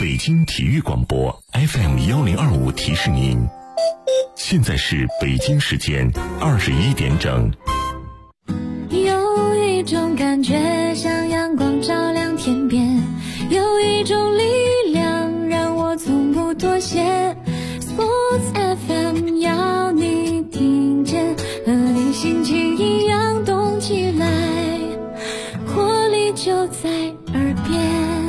北京体育广播 FM1025提示您，现在是北京时间21点整。 有一种感觉像阳光照亮天边，有一种力量让我从不妥协。Sports FM 要你听见，和你心情一样动起来，活力就在耳边。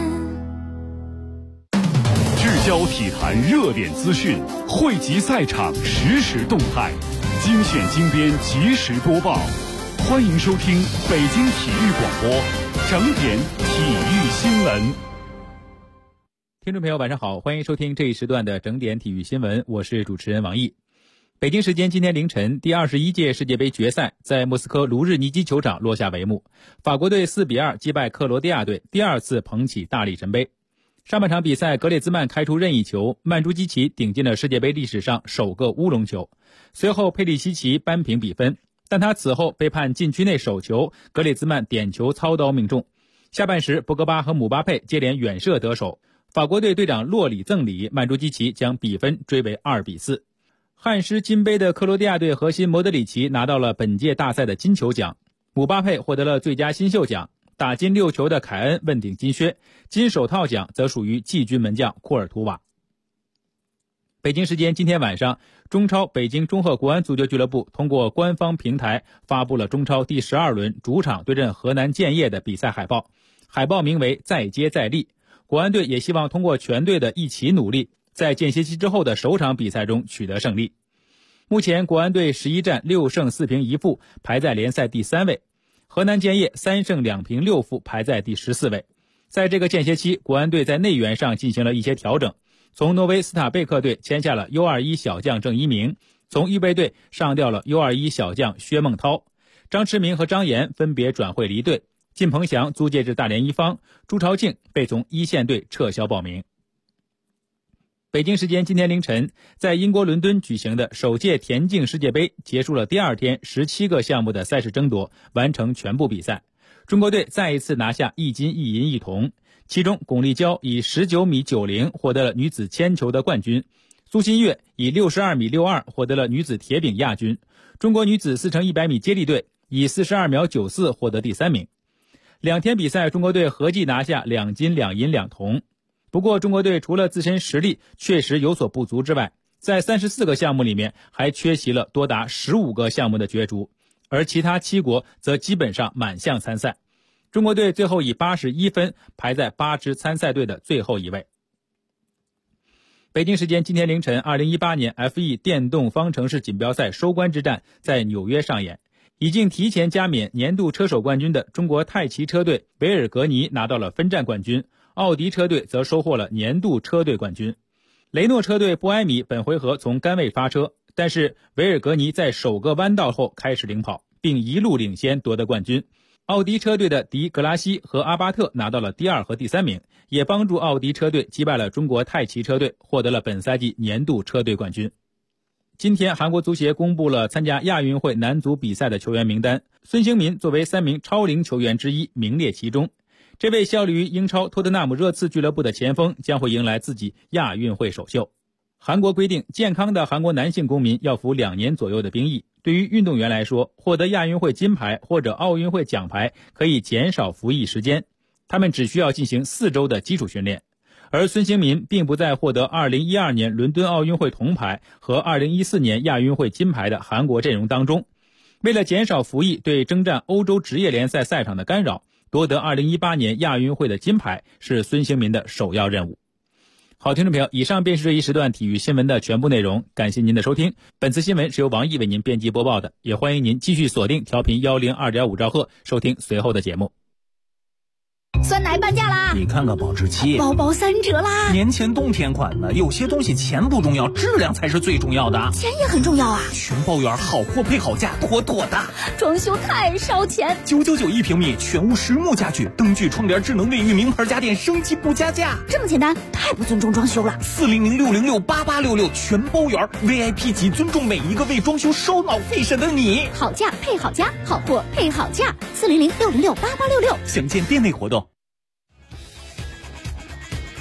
聚焦体坛热点资讯，汇集赛场实时动态，精选精编及时播报。欢迎收听北京体育广播整点体育新闻。 听众朋友晚上好，欢迎收听这一时段的整点体育新闻，我是主持人王毅。北京时间今天凌晨，第21届世界杯决赛在莫斯科卢日尼基球场落下帷幕，法国队4-2击败克罗地亚队，第二次捧起大力神杯。上半场比赛，格列兹曼开出任意球，曼朱基奇顶进了世界杯历史上首个乌龙球，随后佩利西奇扳平比分，但他此后被判禁区内手球，格列兹曼点球操刀命中。下半时，博格巴和姆巴佩接连远射得手，法国队队长洛里赠礼，曼朱基奇将比分追为2-4。汗湿金杯的克罗地亚队核心莫德里奇拿到了本届大赛的金球奖，姆巴佩获得了最佳新秀奖，打进6球的凯恩问鼎金靴，金手套奖则属于季军门将库尔图瓦。北京时间今天晚上，中超北京中赫国安足球俱乐部通过官方平台发布了中超第12轮主场对阵河南建业的比赛海报，海报名为再接再厉。国安队也希望通过全队的一起努力，在间歇期之后的首场比赛中取得胜利。目前国安队11战6胜4平1负，排在联赛第3位，河南建业3胜2平6负，排在第14位。在这个间歇期，国安队在内援上进行了一些调整，从挪威斯塔贝克队签下了 U21 小将郑一鸣，从预备队上调了 U21 小将薛梦涛，张驰明和张岩分别转会离队，靳鹏翔租借至大连一方，朱朝庆被从一线队撤销报名。北京时间今天凌晨，在英国伦敦举行的首届田径世界杯结束了第二天17个项目的赛事争夺，完成全部比赛。中国队再一次拿下1金1银1铜，其中巩立姣以19米90获得了女子铅球的冠军，苏新月以62米62获得了女子铁饼亚军，中国女子4×100米接力队以42秒94获得第3名。2天比赛，中国队合计拿下2金2银2铜。不过中国队除了自身实力确实有所不足之外，在34个项目里面还缺席了多达15个项目的角逐，而其他7国则基本上满项参赛。中国队最后以81分排在8支参赛队的最后一位。北京时间今天凌晨，2018年 F1 电动方程式锦标赛收官之战在纽约上演，已经提前加冕年度车手冠军的中国泰骑车队维尔格尼拿到了分站冠军，奥迪车队则收获了年度车队冠军。雷诺车队布埃米本回合从杆位发车，但是维尔格尼在首个弯道后开始领跑，并一路领先夺得冠军。奥迪车队的迪格拉西和阿巴特拿到了第2和第3名，也帮助奥迪车队击败了中国泰骑车队，获得了本赛季年度车队冠军。今天韩国足协公布了参加亚运会男足比赛的球员名单，孙兴民作为3名超龄球员之一名列其中。这位效力于英超托特纳姆热刺俱乐部的前锋将会迎来自己亚运会首秀。韩国规定，健康的韩国男性公民要服2年左右的兵役。对于运动员来说，获得亚运会金牌或者奥运会奖牌可以减少服役时间，他们只需要进行4周的基础训练。而孙兴民并不在获得2012年伦敦奥运会铜牌和2014年亚运会金牌的韩国阵容当中。为了减少服役对征战欧洲职业联赛赛场的干扰，夺得2018年亚运会的金牌是孙兴民的首要任务。好，听众朋友，以上便是这一时段体育新闻的全部内容，感谢您的收听。本次新闻是由王毅为您编辑播报的，也欢迎您继续锁定调频102.5兆赫收听随后的节目。 酸奶半价啦！ 你看看保质期， 包包3折啦！ 年前冬天款的，有些东西钱不重要，质量才是最重要的。 钱也很重要啊！ 全包圆，好货配好价，妥妥的。 装修太烧钱 ，999一平米，全屋实木家具，灯具、窗帘、智能卫浴，名牌家电，升级不加价。 这么简单，太不尊重装修了。 400-606-8866全包圆 ，VIP 级，尊重每一个为装修烧脑费神的你。 好价配好家，好货配好价。400-606-8866， 详见店内活动。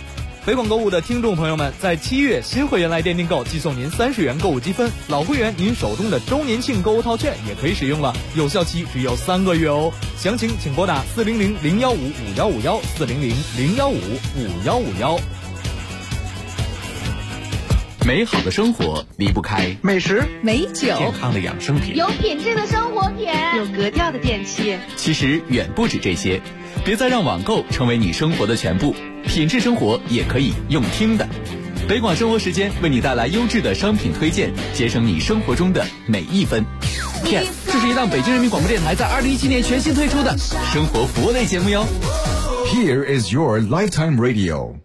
北广购物的听众朋友们，在7月新会员来电订购，寄送您30元购物积分；老会员您手中的周年庆购物套券也可以使用了，有效期只有3个月哦。详情请拨打400-015-5151，400-015-5151。 美好的生活离不开美食、 美酒、 健康的养生品， 有品质的生活品， 有格调的电器。 其实远不止这些，别再让网购成为你生活的全部，品质生活也可以用听的。北广生活时间为你带来优质的商品推荐，节省你生活中的每一分。Yes， 这是一档北京人民广播电台在2017年全新推出的生活服务类节目哟。 Here is your lifetime radio。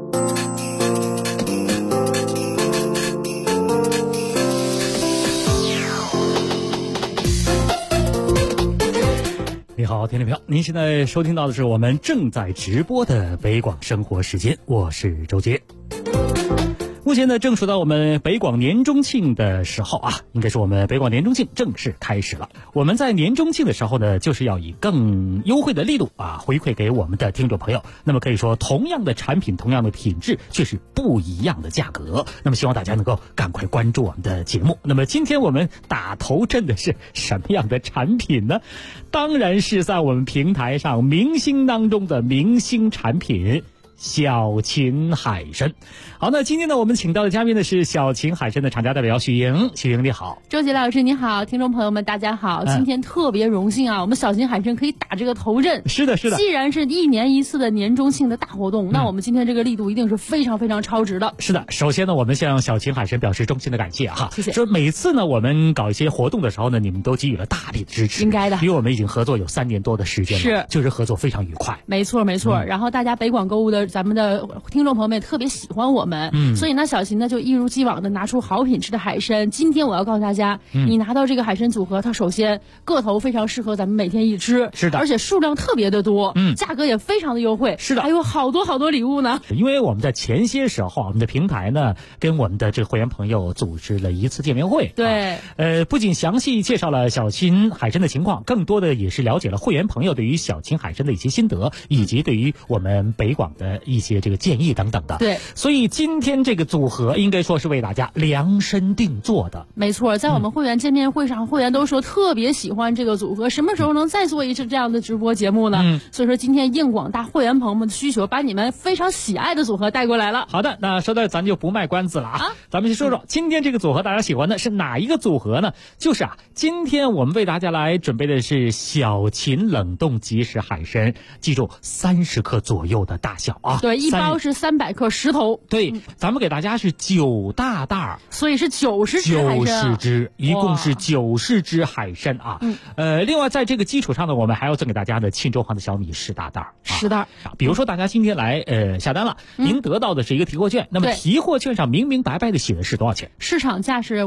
你好，听众朋友，您现在收听到的是我们正在直播的北广生活时间，我是周杰。目前呢，正属到我们北广年中庆的时候啊，应该说我们北广年中庆正式开始了。我们在年中庆的时候呢，就是要以更优惠的力度啊，回馈给我们的听众朋友。那么可以说，同样的产品，同样的品质，却是不一样的价格。那么希望大家能够赶快关注我们的节目。那么今天我们打头阵的是什么样的产品呢？当然是在我们平台上明星当中的明星产品。小秦海参。好，那今天呢，我们请到的嘉宾呢是小秦海参的厂家代表许莹。许莹你好。 周杰老师你好，听众朋友们大家好。今天特别荣幸啊，我们小秦海参可以打这个头阵。 是的，是的。 既然是1年1次的年中庆的大活动，那我们今天这个力度一定是非常非常超值的。 是的，首先呢，我们向小秦海参表示衷心的感谢哈。 谢谢。 说每次呢，我们搞一些活动的时候呢，你们都给予了大力的支持。 应该的。 因为我们已经合作有3年多的时间了， 是， 就是合作非常愉快。 没错没错。然后大家北广购物的咱们的听众朋友们也特别喜欢我们，所以呢，小秦呢就一如既往的拿出好品质的海参。今天我要告诉大家，你拿到这个海参组合，它首先个头非常适合咱们每天一吃， 是的， 而且数量特别的多，价格也非常的优惠， 是的， 还有好多好多礼物呢。 因为我们在前些时候，我们的平台呢跟我们的这个会员朋友组织了一次见面会， 对， 不仅详细介绍了小秦海参的情况，更多的也是了解了会员朋友对于小秦海参的一些心得，以及对于我们北广的一些这个建议等等的。 对， 所以今天这个组合应该说是为大家量身定做的。 没错，在我们会员见面会上，会员都说特别喜欢这个组合，什么时候能再做一次这样的直播节目呢？所以说今天应广大会员朋友们的需求，把你们非常喜爱的组合带过来了。 好的，那说到咱就不卖关子了啊，咱们先说说今天这个组合大家喜欢的是哪一个组合呢？就是今天我们为大家来准备的是小秦冷冻即食海参，记住30克左右的大小啊。 对，一包是300克10头。 对，咱们给大家是9大袋， 所以是90只海参 ，90只，一共是90只海参啊。另外在这个基础上呢，我们还要赠给大家的庆州行的小米10大袋 ，10袋。 比如说大家今天来下单了，您得到的是一个提货券，那么提货券上明明白白的写的是多少钱？ 市场价是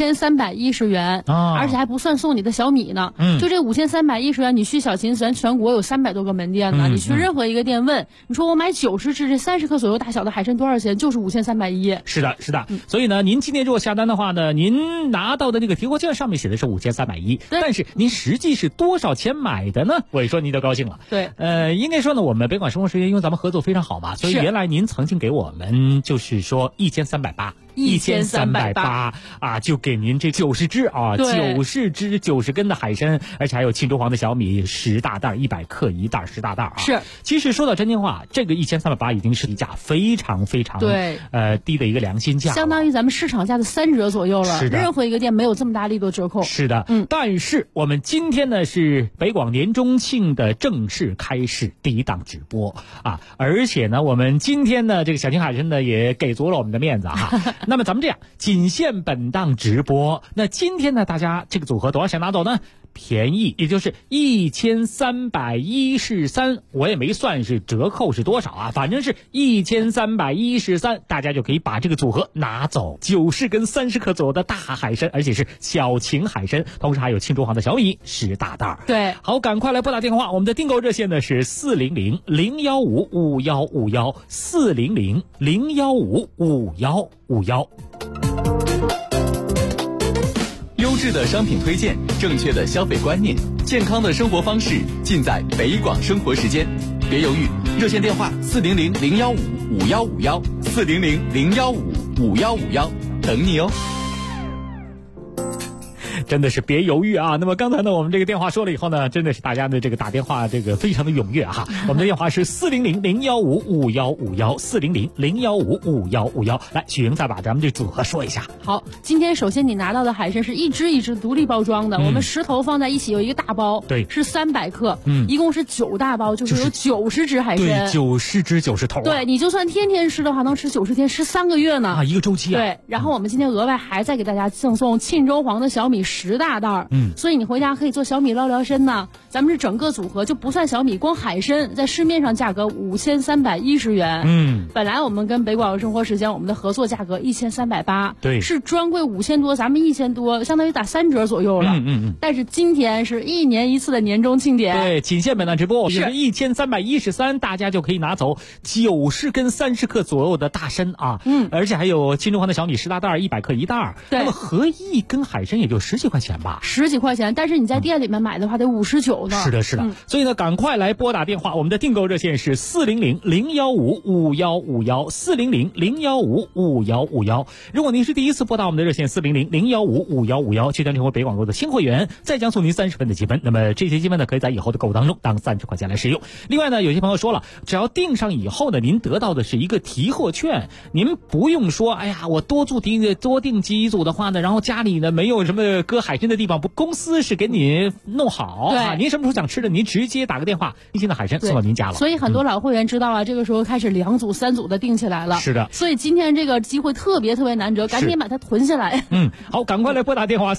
5310元，而且还不算送你的小米呢。就这5310元，你去小秦咱全国有300多个门店呢，你去任何一个店问，你说我买90只这30克左右大小的海参多少钱？就是5310。 是的，是的。所以呢，您今天如果下单的话呢，您拿到的那个提货券上面写的是5310，但是您实际是多少钱买的呢？我一说您就高兴了。 对， 应该说呢，我们北广生活时间因为咱们合作非常好嘛，所以原来您曾经给我们就是说1380啊，就给您这90只啊，90只90根的海参，而且还有庆州黄的小米10大袋，100克一袋10大袋啊。 是， 其实说到真心话，这个1380已经是一价非常非常对低的一个良心价， 相当于咱们市场价的3折左右了。 是的， 任何一个店没有这么大力度折扣。 是的，但是我们今天呢是北广年中庆的正式开始第一档直播啊，而且呢我们今天呢这个小秦海参呢也给足了我们的面子哈。那么咱们这样，仅限本档直播。那今天呢大家这个组合多少钱拿走呢？便宜，也就是1313，我也没算是折扣是多少啊，反正是1313，大家就可以把这个组合拿走，90根30克左右的大海参，而且是小秦海参，同时还有庆州行的小米10大袋。 对， 好，赶快来拨打电话，我们的订购热线呢是400-015-5151，400-015-5151。 优质的商品推荐，正确的消费观念，健康的生活方式，尽在北广生活时间。 别犹豫，热线电话400-015-5151，400-015-5151，等你哦。 真的是别犹豫啊！那么刚才呢，我们这个电话说了以后呢，真的是大家的这个打电话这个非常的踊跃哈。我们的电话是400-015-5151，400-015-5151。来，许莹再把咱们这组合说一下。 好，今天首先你拿到的海参是一只一只独立包装的，我们10头放在一起有一个大包， 对， 是300克，一共是9大包，就是有90只海参， 对，90只90头， 对，你就算天天吃的话，能吃90天，吃3个月呢啊，一个周期啊。 对，然后我们今天额外还再给大家赠送沁州黄的小米10大袋，所以你回家可以做小米捞辽参呢。咱们是整个组合就不算小米，光海参在市面上价格5310元，本来我们跟北广生活时间我们的合作价格1380， 对， 是专柜5000多，咱们1000多，相当于打3折左右了，但是今天是1年1次的年终庆典， 对，仅限本档直播，是1313，大家就可以拿走90根30克左右的大参啊，而且还有沁州黄的小米10大袋，100克1袋，那么合一根海参也就10几块钱吧 ，10几块钱，但是你在店里面买的话得59呢。 是的，是的，所以呢，赶快来拨打电话，我们的订购热线是400-015-5151，400-015-5151。如果您是第一次拨打我们的热线400-015-5151，去当成为北广购的新会员，再将送您30分的积分。那么这些积分呢，可以在以后的购物当中当30块钱来使用。另外呢，有些朋友说了，只要订上以后呢，您得到的是一个提货券，您不用说，哎呀，我多订几组的话呢，然后家里呢没有什么搁海参的地方，公司是给你弄好啊，您什么时候想吃的，您直接打个电话，新鲜的海参送到您家了。 所以很多老会员知道了，这个时候开始2组3组的订起来了。 是的， 所以今天这个机会特别难得，赶紧把它囤下来。 好，赶快来拨打电话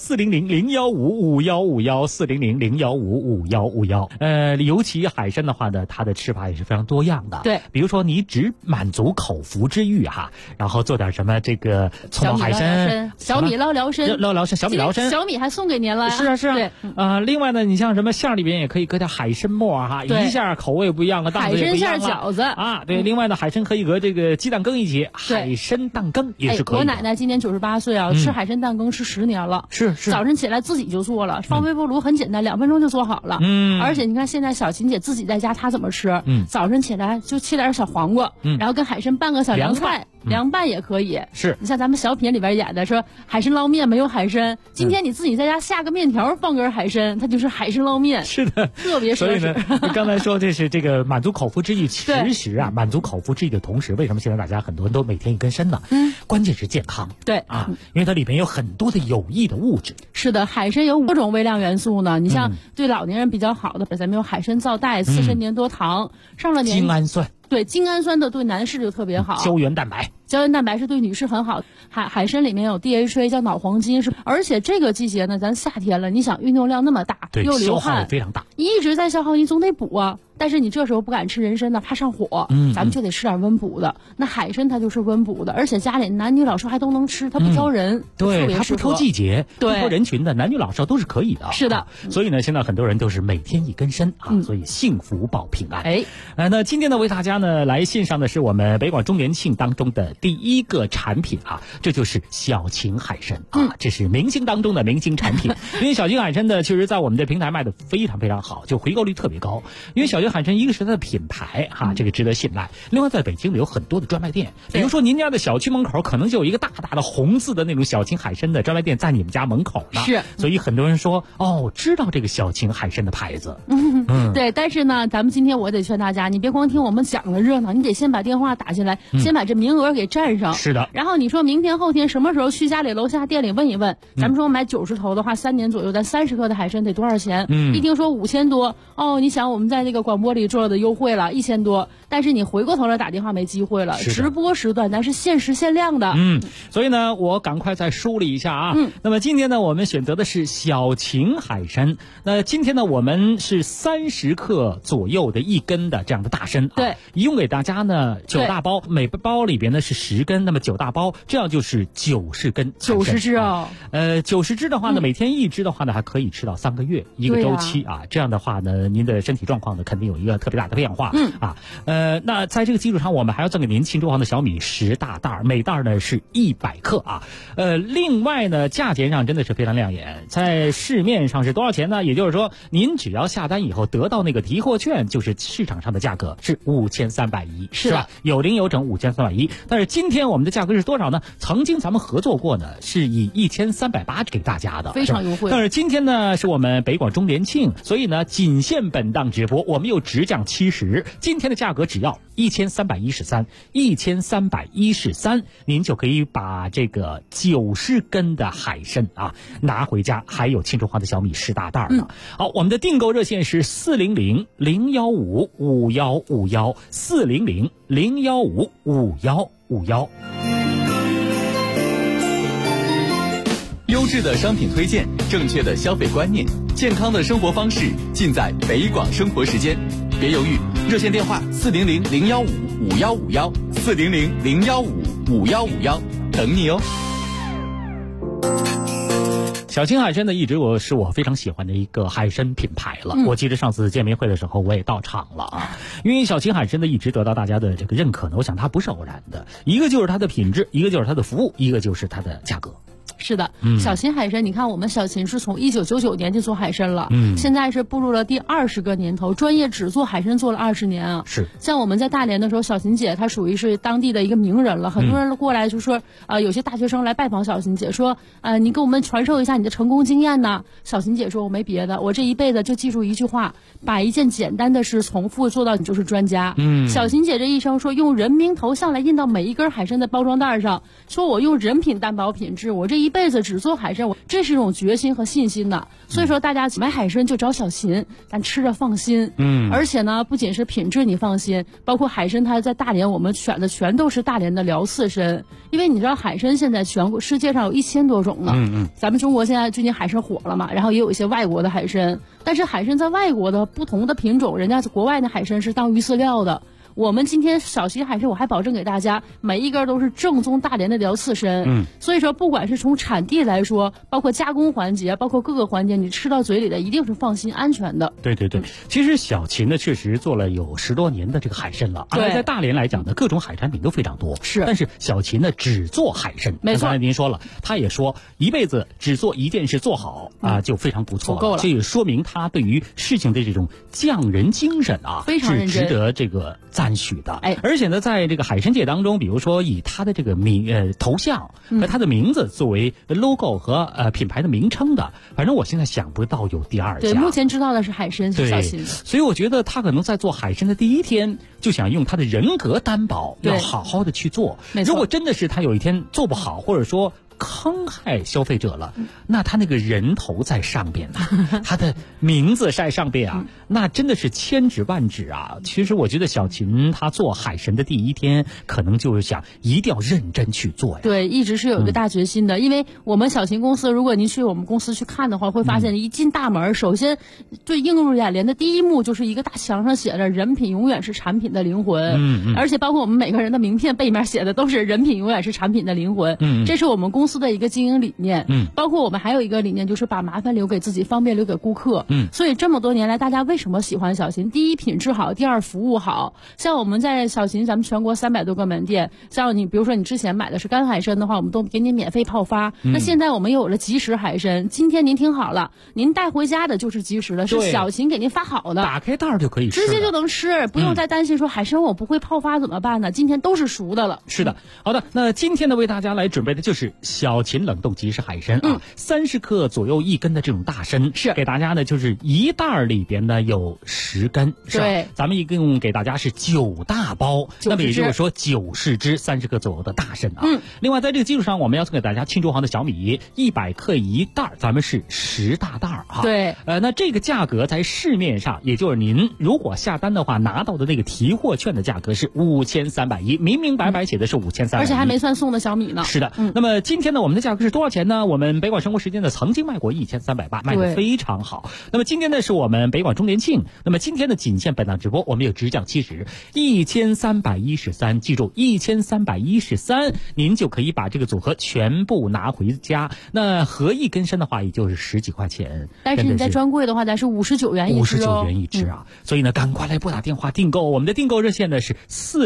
400-015-5151，400-015-5151。尤其海参的话呢，它的吃法也是非常多样的。 对， 比如说你只满足口腹之欲哈，然后做点什么这个葱爆海参、 小米捞辽参、 小米辽参， 小米还送给您了。 是啊。 对， 另外呢，你像什么馅里边也可以搁点海参末哈，一下口味不一样了，档次也不一样了。 海参馅饺子啊，对，另外呢，海参可以和这个鸡蛋羹一起，海参蛋羹也是可以的。 我奶奶今年98岁啊，吃海参蛋羹吃10年了， 是早晨起来自己就做了，放微波炉很简单，2分钟就做好了。而且你看现在小琴姐自己在家，她怎么吃？早晨起来就切点小黄瓜，然后跟海参拌个小凉菜。凉拌也可以， 是你像咱们小品里边演的说海参捞面没有海参，今天你自己在家下个面条放根海参，它就是海参捞面。 是的， 特别所以呢，刚才说这是这个满足口腹之欲，其实啊，满足口腹之欲的同时，为什么现在大家很多人都每天一根参呢？关键是健康。 对啊，因为它里面有很多的有益的物质。 是的，海参有5种微量元素呢。你像对老年人比较好的，咱们有海参皂苷、刺参粘多糖，上了年精氨酸。 对，精氨酸的对男士就特别好， 胶原蛋白是对女士很好。海参里面有 DHA 叫脑黄金，而且这个季节呢，咱夏天了，你想运动量那么大，又流汗， 消耗非常大， 你一直在消耗，你总得补啊。但是你这时候不敢吃人参呢，怕上火，咱们就得吃点温补的。那海参它就是温补的，而且家里男女老少还都能吃，它不挑人， 对，它不挑季节， 对， 不挑人群的，男女老少都是可以的。 是的， 所以呢，现在很多人都是每天一根参啊，所以幸福保平安。那今天呢，为大家呢来献上的是我们北广周年庆当中的第一个产品啊，这就是小秦海参啊，这是明星当中的明星产品。因为小秦海参呢，其实在我们的平台卖的非常非常好，就回购率特别高。因为小秦海参一个是它的品牌哈，这个值得信赖。另外，在北京有很多的专卖店，比如说您家的小区门口可能就有一个大大的红字的那种小秦海参的专卖店在你们家门口呢。 是， 所以很多人说知道这个小秦海参的牌子。 对，但是呢，咱们今天我得劝大家，你别光听我们讲的热闹，你得先把电话打进来，先把这名额给占上。 是的。 然后你说明天后天什么时候去家里楼下店里问一问，咱们说买90头的话，3年左右，咱30克的海参得多少钱？一听说5000多，你想我们在那个广播里做的优惠了1000多，但是你回过头来打电话没机会了。直播时段咱是限时限量的。 所以呢，我赶快再梳理一下啊。那么今天呢，我们选择的是小秦海参。那今天呢，我们是30克左右的1根的这样的大参。 对， 一共给大家呢9大包，每包里边呢是 10根，那么9大包，这样就是90根 ，90只啊。 90只的话呢，每天1只的话呢，还可以吃到3个月一个周期啊。这样的话呢，您的身体状况呢，肯定有一个特别大的变化。那在这个基础上，我们还要赠给您庆州行的小米10大袋，每袋呢是100克啊。另外呢，价钱上真的是非常亮眼，在市面上是多少钱呢？也就是说，您只要下单以后得到那个提货券，就是市场上的价格是5310，是吧？有零有整5310。但是今天我们的价格是多少呢？曾经咱们合作过呢，是以1380给大家的， 非常优惠。 但是今天呢，是我们北广周年庆，所以呢，仅限本档直播，我们又直降70，今天的价格只要1313，您就可以把这个90根的海参啊拿回家，还有庆州行的小米10大袋呢。好，我们的订购热线是400-015-5151，400-015-5151。 优质的商品推荐，正确的消费观念，健康的生活方式，尽在北广生活时间。别犹豫，热线电话400-015-5151，400-015-5151，等你哦。 小青海参呢，一直是我非常喜欢的一个海参品牌了。我记得上次见面会的时候，我也到场了啊。因为小青海参呢，一直得到大家的这个认可呢，我想它不是偶然的，一个就是它的品质，一个就是它的服务，一个就是它的价格。 是的，小秦海参，你看我们小秦是从1999年就做海参了，现在是步入了第20个年头，专业只做海参做了20年啊。 是， 像我们在大连的时候，小秦姐她属于是当地的一个名人了，很多人过来就说，有些大学生来拜访小秦姐，说，你给我们传授一下你的成功经验呢。小秦姐说，我没别的，我这一辈子就记住一句话，把一件简单的事重复做到你就是专家。小秦姐这一生说，用人名头像来印到每一根海参的包装袋上，说我用人品担保品质，我这一辈子只做海参，这是一种决心和信心的。所以说大家买海参就找小秦，咱吃着放心。而且呢，不仅是品质你放心，包括海参它在大连我们选的全都是大连的辽刺参，因为你知道海参现在全国世界上有1000多种呢。咱们中国现在最近海参火了嘛，然后也有一些外国的海参，但是海参在外国的不同的品种，人家国外的海参是当鱼饲料的。我们今天小秦海参，我还保证给大家每一根都是正宗大连的辽刺参。所以说不管是从产地来说，包括加工环节，包括各个环节，你吃到嘴里的一定是放心安全的。 对对对，其实小秦呢确实做了有10多年的这个海参了，而在大连来讲呢，各种海产品都非常多。 是， 但是小秦呢只做海参。 没错， 刚才您说了，他也说一辈子只做一件事做好就非常不错了， 够了。 这也说明他对于事情的这种匠人精神非常认真， 是值得这个赞许的。而且呢，在这个海参界当中，比如说以他的这个头像和他的名字作为 logo 和品牌的名称的，反正我现在想不到有第二家。 对，目前知道的是海参是小秦。 所以我觉得他可能在做海参的第一天就想用他的人格担保，要好好的去做。如果真的是他有一天做不好，或者说坑害消费者了，那他那个人头在上边呢，他的名字在上边啊，那真的是千指万指啊。其实我觉得小秦他做海参的第一天，可能就是想一定要认真去做呀。 对，一直是有一个大决心的。因为我们小秦公司，如果您去我们公司去看的话，会发现一进大门，首先最映入眼帘的第一幕就是一个大墙上写着"人品永远是产品的灵魂"，而且包括我们每个人的名片背面写的都是"人品永远是产品的灵魂"。这是我们公司的一个经营理念。包括我们还有一个理念，就是把麻烦留给自己，方便留给顾客。所以这么多年来，大家为什么喜欢小秦？第一，品质好；第二，服务好。像我们在小秦，咱们全国300多个门店，像你比如说你之前买的是干海参的话，我们都给你免费泡发。那现在我们又有了即食海参，今天您听好了，您带回家的就是即食的，是小秦给您发好的， 打开袋就可以吃， 直接就能吃，不用再担心说海参我不会泡发怎么办呢？今天都是熟的了。 是的，好的，那今天呢为大家来准备的就是小秦冷冻即食海参30克左右1根的这种大参，是给大家呢就是一袋里边呢有10根，是吧？ 对， 咱们一共给大家是9大包，那么也就是说90只30克左右的大参啊。另外在这个基础上，我们要送给大家庆州行的小米100克1袋，咱们是10大袋啊。 对， 那这个价格在市面上，也就是您如果下单的话拿到的那个提货券的价格是5310，明明白白写的是5310， 而且还没算送的小米呢。 是的，那么今天天呢，我们的价格是多少钱呢？我们北广生活时间呢曾经卖过1380，卖得非常好。那么今天呢是我们北广周年庆，那么今天的仅限本档直播，我们有直降70，1313，记住1313，您就可以把这个组合全部拿回家。那合一跟身的话，也就是10几块钱。 但是你在专柜的话，咱是59元一支 59元一支啊！所以呢，赶快来拨打电话订购。我们的订购热线呢是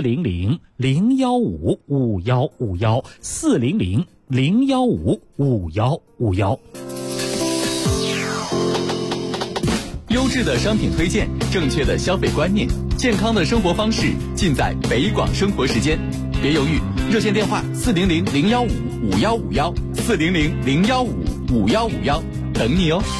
400-015-5151，400-015-5151。 优质的商品推荐，正确的消费观念，健康的生活方式，尽在北广生活时间。别犹豫，热线电话400-015-5151，400-015-5151，等你哦。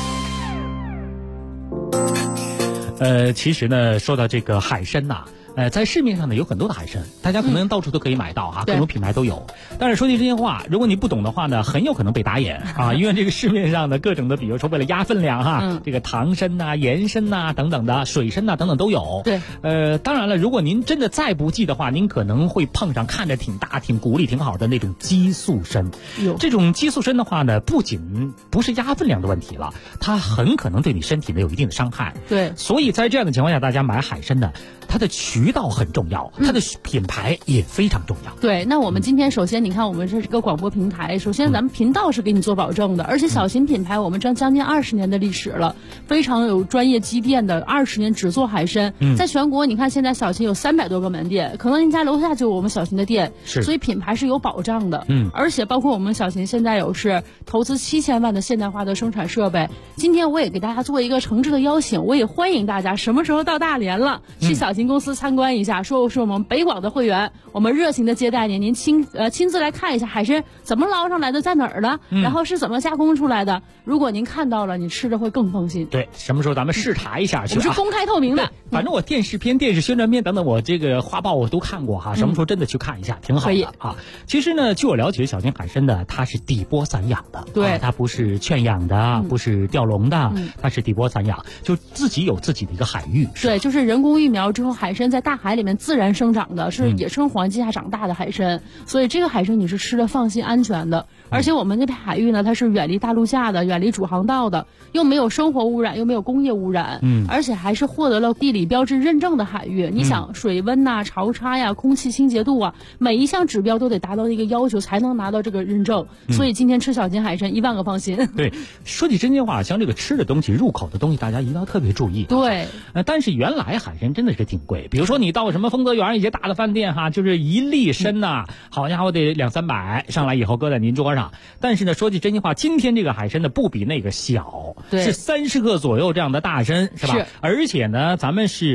其实呢，说到这个海参呐，在市面上呢有很多的海参，大家可能到处都可以买到哈，各种品牌都有。但是说句真心话，如果你不懂的话呢，很有可能被打眼啊，因为这个市面上的各种的，比如说为了压分量哈，这个唐参呐、盐参呐等等的，水参呐等等都有。 对， 当然了，如果您真的再不济的话，您可能会碰上看着挺大、挺骨力挺好的那种激素参。这种激素参的话呢，不仅不是压分量的问题了，它很可能对你身体呢有一定的伤害。 对， 所以在这样的情况下，大家买海参呢，它的渠道很重要，它的品牌也非常重要。 对，那我们今天首先你看，我们这是个广播平台，首先咱们频道是给你做保证的，而且小型品牌我们将近20年的历史了，非常有专业积淀的，20年只做海参。在全国你看现在小型有300多个门店，可能您家楼下就有我们小型的店，所以品牌是有保障的。而且包括我们小型现在有是投资7000万的现代化的生产设备。今天我也给大家做一个诚挚的邀请，我也欢迎大家什么时候到大连了，去小型公司参观一下，说是我们北广的会员，我们热情的接待您，您亲自来看一下海参怎么捞上来的，在哪儿的，然后是怎么加工出来的。如果您看到了，你吃着会更放心。 对，什么时候咱们视察一下去？ 我是公开透明的， 反正我电视片、电视宣传片等等，我这个画报我都看过哈。什么时候真的去看一下，挺好的啊。其实呢，据我了解，小型海参呢，它是底波散养的， 对， 它不是圈养的，不是钓笼的，它是底波散养，就自己有自己的一个海域。 对，就是人工育苗之后，海参在大海里面自然生长的，是野生环境下长大的海参，所以这个海参你是吃的放心安全的。而且我们这片海域呢，它是远离大陆架的，远离主航道的，又没有生活污染，又没有工业污染，而且还是获得了地理标志认证的海域。你想水温呐、潮差呀、空气清洁度啊，每一项指标都得达到一个要求才能拿到这个认证。所以今天吃小型海参10000个放心。 对，说起真心话，像这个吃的东西、入口的东西，大家一定要特别注意。 对， 但是原来海参真的是挺贵，比如说你到什么丰泽园一些大的饭店哈，就是一粒参呐，好家伙得200-300，上来以后搁在您桌上。但是呢，说句真心话，今天这个海参呢不比那个小，是30克左右这样的大参，是吧？而且呢，咱们是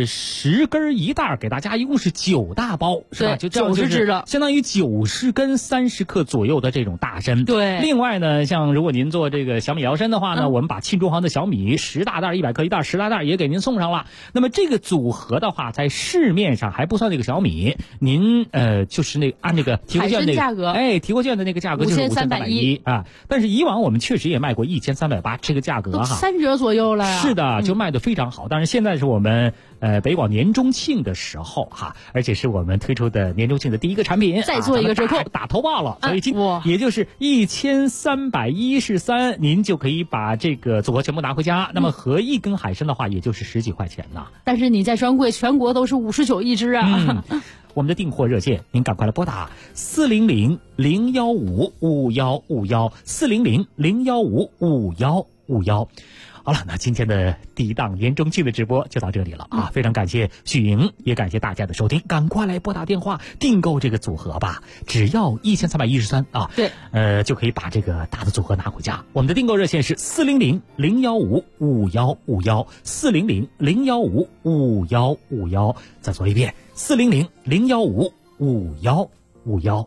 10根1袋，给大家一共是9大包，是吧？就 90只了， 相当于90根30克左右的这种大参。 对。 另外呢，像如果您做这个小米摇参的话呢，我们把沁中航的小米10大袋100克1袋10大袋也给您送上了。那么这个组合的话，在市面上还不算那个小米，您就是那个按那个提货券那个价格， 提货券的那个价格就是5310啊。但是以往我们确实也卖过1380这个价格哈 ，3折左右了呀。 是的，就卖得非常好。但是现在是我们北广年中庆的时候哈，而且是我们推出的年中庆的第一个产品， 再做一个折扣， 打头报了，所以也就是1313，您就可以把这个组合全部拿回家。那么合一根海参的话，也就是10几块钱呢。 但是你在专柜全国都是59一只啊。 我们的订货热线，您赶快来拨打400-015-5151，400-015-5151。好了，那今天的第一档年中庆的直播就到这里了啊！非常感谢许莹，也感谢大家的收听，赶快来拨打电话订购这个组合吧，只要1313啊！ 对， 就可以把这个大的组合拿回家。我们的订购热线是400-015-5151，400-015-5151。再说一遍，400-015-5151。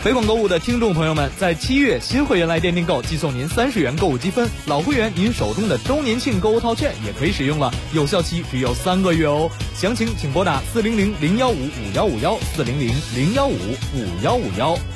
北广购物的听众朋友们，在7月新会员来电订购，寄送您30元购物积分，老会员您手中的周年庆购物套券也可以使用了，有效期只有3个月哦。详情请拨打400-015-5151，400-015-5151。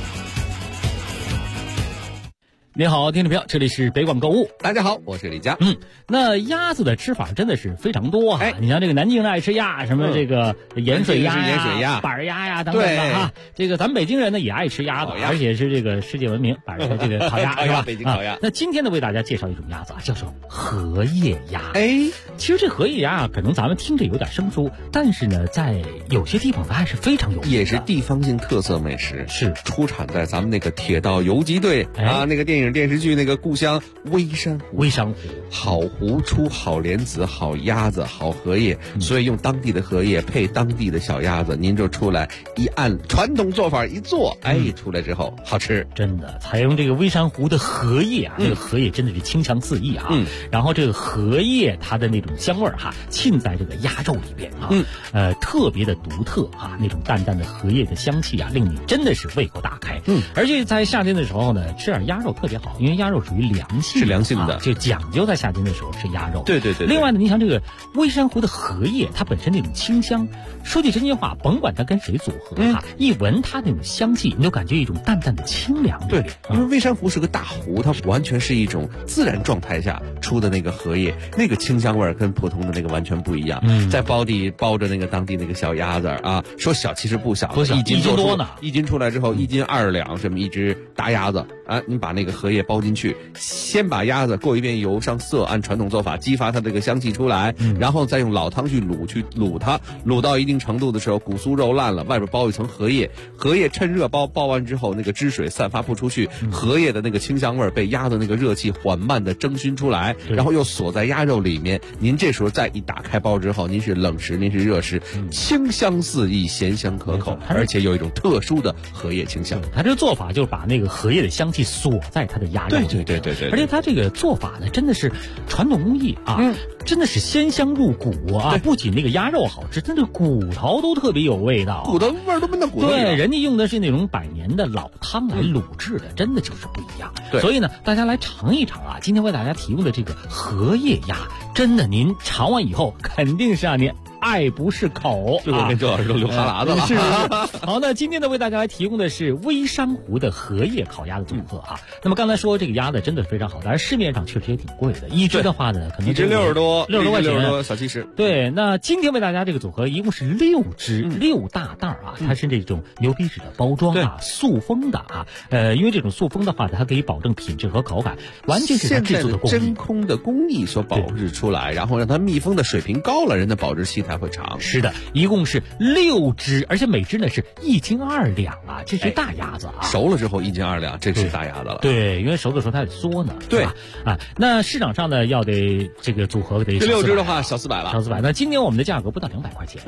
你好，听众朋友，这里是北广购物。 大家好，我是李佳。 那鸭子的吃法真的是非常多啊！你像这个南京人爱吃鸭，什么这个盐水鸭呀、板鸭呀等等的哈。这个咱们北京人呢也爱吃鸭子，而且是这个世界闻名，板儿这个烤鸭是吧？ 北京烤鸭。 那今天呢，为大家介绍一种鸭子啊，叫做荷叶鸭。其实这荷叶鸭啊，可能咱们听着有点生疏，但是呢，在有些地方它还是非常有名的， 也是地方性特色美食， 是出产在咱们那个铁道游击队啊，那个电影电视剧那个故乡微山湖。好湖出好莲子，好鸭子，好荷叶，所以用当地的荷叶配当地的小鸭子，您就出来一按传统做法一做，出来之后好吃。 真的，采用这个微山湖的荷叶啊，这个荷叶真的是清香四溢啊。然后这个荷叶它的那种香味儿哈，浸在这个鸭肉里边啊，特别的独特啊，那种淡淡的荷叶的香气啊，令你真的是胃口大开。而且在夏天的时候呢，吃点鸭肉特别好，因为鸭肉属于凉性， 是凉性的， 就讲究在夏天的时候吃鸭肉。 对。 另外呢，你像这个微山湖的荷叶，它本身那种清香，说句真心话，甭管它跟谁组合一闻它那种香气，你就感觉一种淡淡的清凉。 对，因为微山湖是个大湖，它完全是一种自然状态下出的那个荷叶，那个清香味跟普通的那个完全不一样。在包底包着那个当地那个小鸭子啊，说小其实不小，1斤多呢。 1斤出来之后，1斤2两，这么一只大鸭子啊，你把那个荷叶包进去，先把鸭子过一遍油上色，按传统做法激发它这个香气出来，然后再用老汤去卤它，卤到一定程度的时候，骨酥肉烂了，外边包一层荷叶，荷叶趁热包完之后，那个汁水散发不出去，荷叶的那个清香味被鸭的那个热气缓慢的蒸熏出来，然后又锁在鸭肉里面。您这时候再一打开包之后，您是冷食，您是热食，清香四溢，咸香可口，而且有一种特殊的荷叶清香。 它这个做法就是把那个荷叶的香气锁在它的鸭肉里。 对， 而且它这个做法呢，真的是传统工艺啊，真的是鲜香入骨啊！不仅那个鸭肉好吃，它这骨头都特别有味道， 骨头味儿都没那骨头。 对，人家用的是那种100年的老汤来卤制的，真的就是不一样。所以呢，大家来尝一尝啊！今天为大家提供的这个荷叶鸭，真的您尝完以后肯定是让您爱不释口， 这个跟周老师都流哈喇子了。 是。好，那今天呢，为大家来提供的是微山湖的荷叶烤鸭的组合啊。那么刚才说这个鸭子真的非常好，但是市面上确实也挺贵的，一只的话呢，可能一只60多块钱， 小70。 对，那今天为大家这个组合一共是6只，6大袋啊，它是这种牛皮纸的包装啊，塑封的啊。因为这种塑封的话，它可以保证品质和口感，完全是它制作的工艺， 真空的工艺所保质出来，然后让它密封的水平高了，人的保质期才会长。 是的，一共是6只，而且每只呢是1斤2两啊，这是大鸭子啊。 熟了之后1斤2两，这是大鸭子了。 对，因为熟的时候它得缩呢。对啊，那市场上呢要得这个组合得这6只的话小400了， 小400。那今年我们的价格不到200块钱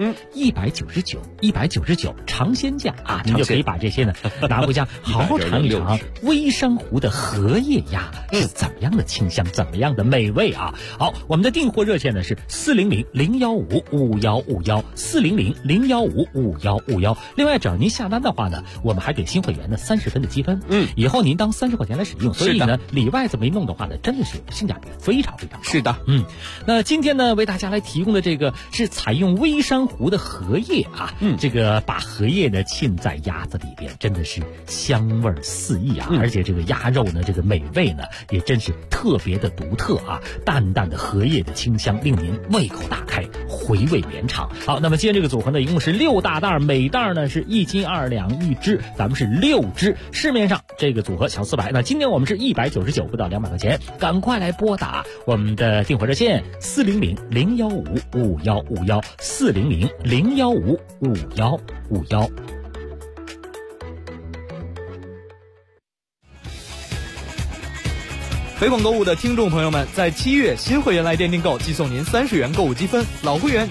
，199尝鲜价啊，您就可以把这些呢拿回家好好尝一尝微山湖的荷叶鸭是怎么样的清香，怎么样的美味啊。好，我们的订货热线呢是400-015-5151，400-015-5151。另外，只要您下单的话呢，我们还给新会员的30分的积分，以后您当30块钱来使用。所以呢，里外这么一弄的话呢，真的是性价比非常非常高。 是的， 那今天呢，为大家来提供的这个是采用微山湖的荷叶啊，这个把荷叶呢浸在鸭子里边，真的是香味四溢啊，而且这个鸭肉呢，这个美味呢也真是特别的独特啊，淡淡的荷叶的清香令您胃口大开，回味绵长。好，那么今天这个组合呢，一共是6大袋，每袋呢是1斤2两一只，咱们是6只，市面上这个组合小400，那今天我们是199，不到200块钱，赶快来拨打我们的订货热线400-015-5151，400-015-5151。 北广购物的听众朋友们，在7月新会员来电订购，寄送您30元购物积分，老会员